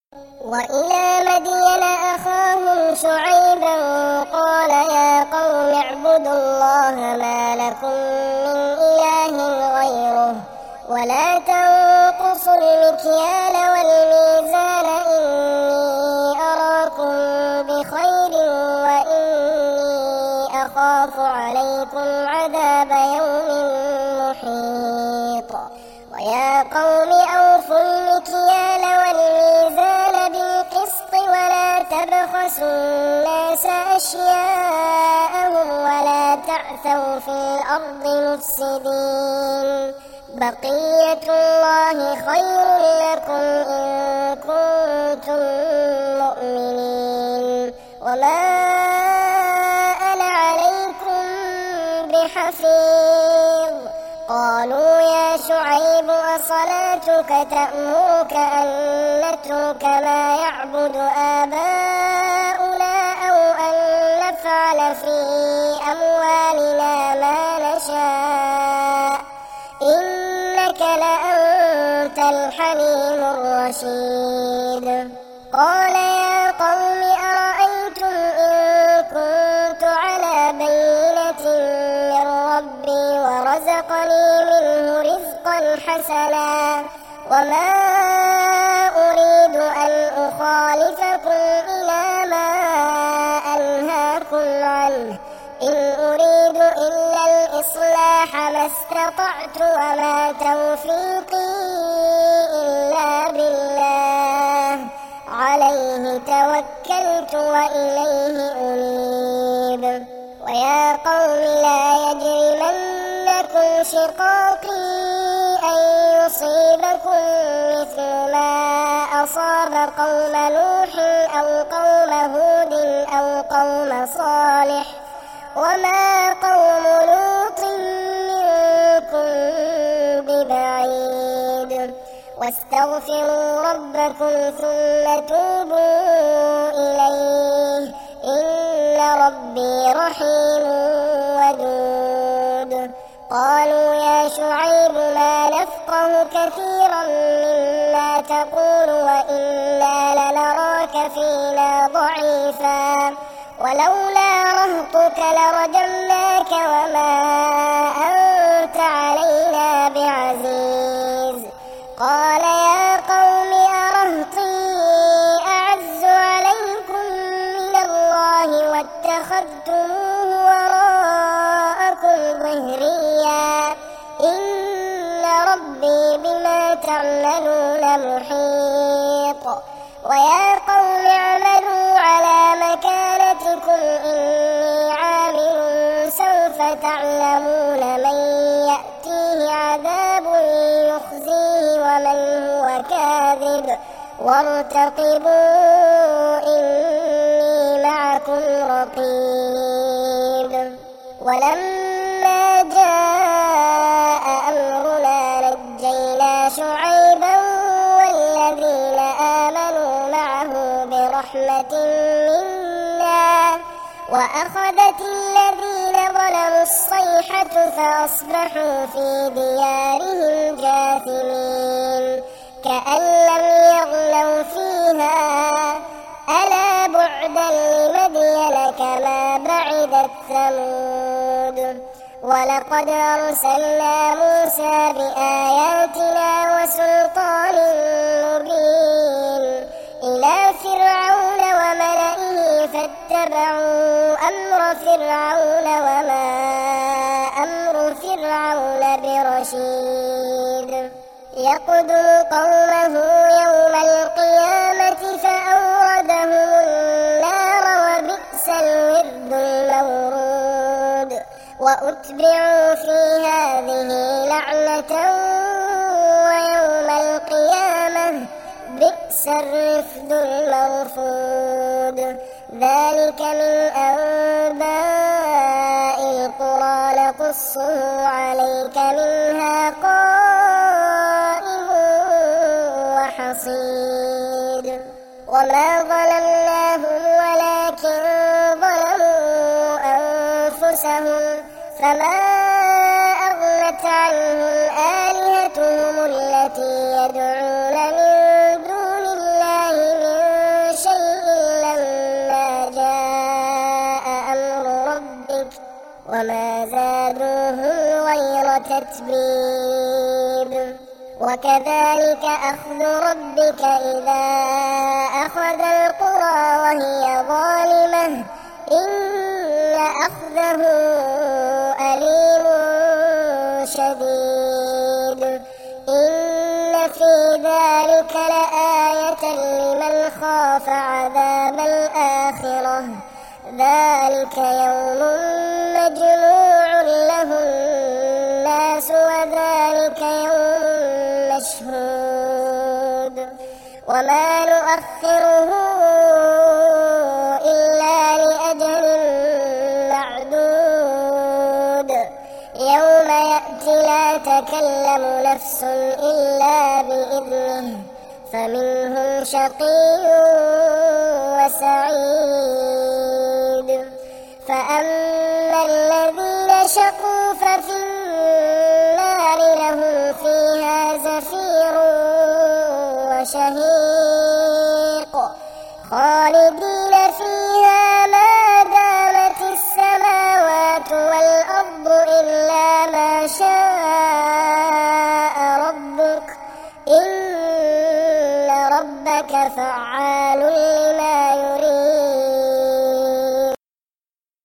وإلى مدين أخاهم شعيبا قال يا قوم اعبدوا الله ما لكم من إله غيره ولا تنقصوا المكيال والميزان إني أراكم بخير وإني أخاف عليكم عذاب يوم محيط. ويا قوم أوفوا المكيال والميزان بالقسط ولا تبخسوا الناس أشياءهم ولا تعثوا في الأرض مفسدين. بقية الله خير لكم إن كنتم مؤمنين وما أنا عليكم بحفيظ. قالوا يا شعيب أصلاتك تأمرك أن نترك ما يعبد آباؤنا أو أن نفعل في أموالنا ما نشاء إنك لأنت الحليم الرشيد. قال يا قوم أرأيتم إن كنت على بينة من ربي ورزقني منه رزقا حسنا وما أريد أن أخالفكم إلى ما أنهاكم عنه إن أريد إلا الإصلاح ما استطعت وما توفيقي إلا بالله عليه توكلت وإليه أنيب. ويا قوم لا يجرمنكم شقاقي أن يصيبكم مثل ما أصاب قوم نوح أو قوم هود أو قوم صالح وما قوم لوط منكم ببعيد. واستغفروا ربكم ثم توبوا إليه إن ربي رحيم ودود. قالوا يا شعيب ما نفقه كثيرا مما تقول وإنا لنراك فينا ضعيفا ولولا رهطك لرجمناك وما أنت علينا بعزيز. قال يا قوم أرهطي أعز عليكم من الله واتخذتموه وراءكم ظهريا إن ربي بما تعملون محيط. ويا قوم اعملوا على مكانتكم إني عامل سوف تعلمون من يأتيه عذاب يخزيه ومن هو كاذب وارتقبوا إني معكم رقيب. ولما جاء أمرنا نجينا شعيبا والذين آمنوا معه برحمة منا وأخذت الذين ظلموا الصيحة فأصبحوا في ديارهم جاثمين كأن لم يغنوا فيها ألا بعدا لمدين كما بعدت ثمود. ولقد أرسلنا موسى بآياتنا وسلطان مبين إلى فرعون وملئه فاتبعوا أمر فرعون وما أمر فرعون برشيد. يقدم قومه يوم القيامة فأوردهم النار وبئس الورد المورود. وأتبعوا في هذه لعنة ويوم القيامة بئس الرفد المرفود. ذلك من أنباء القرى نقصه عليك منها قائم وحصيد. وما ظلمناهم ولكن ظلموا أنفسهم فما أغنت عنهم آلهتهم التي يدعون من دون الله وما زادوهم غير تتبيب وكذلك أخذ ربك إذا أخذ القرى وهي ظالمة إن أخذه أليم شديد إن في ذلك لآية لمن خاف عذاب الآخرة ذلك يوم مجموع له الناس وذلك يوم مشهود وما نؤخره إلا لأجل معدود يوم يأتي لا تكلم نفس إلا بإذنه فمنهم شقي وسعيد فأما الذين شقوا ففي النار لهم فيها زفير وشهيق خالدين فيها ما دامت السماوات والأرض إلا ما شاء ربك إن ربك فعال لما